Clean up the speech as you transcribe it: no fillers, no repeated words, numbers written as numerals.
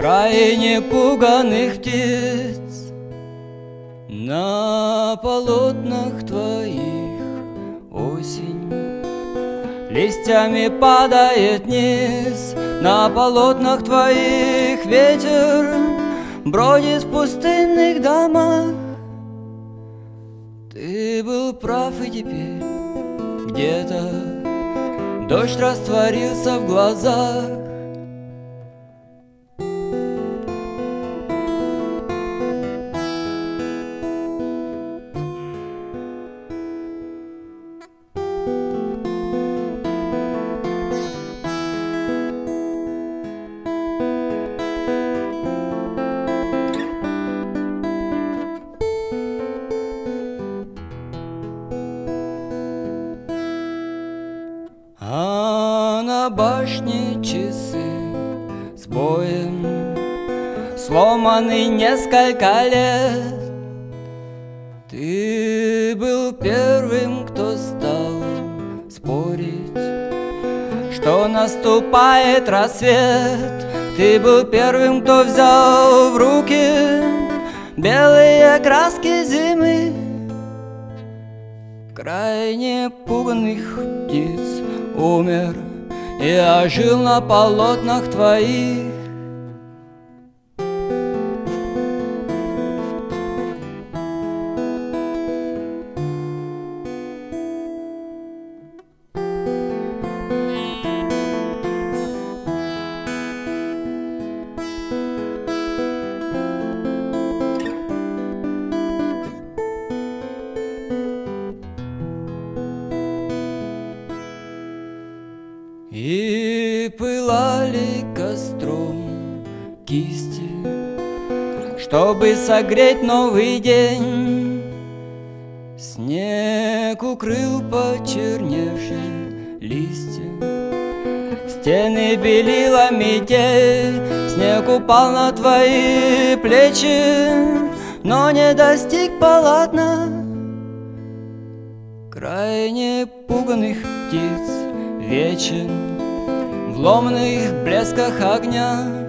крайне пуганых птиц. На полотнах твоих осень листьями падает вниз, на полотнах твоих ветер бродит в пустынных домах. Ты был прав, и теперь где-то дождь растворился в глазах. А на башне часы с боем сломаны несколько лет. Ты был первым, кто стал спорить, что наступает рассвет. Ты был первым, кто взял в руки белые краски зимы. Крайне пуганных птиц умер и ожил на полотнах твоих. И пылали костром кисти, чтобы согреть новый день. Снег укрыл почерневшие листья, стены белила метель. Снег упал на твои плечи, но не достиг полотна. Крайне пуганых птиц вечен в ломаных блесках огня.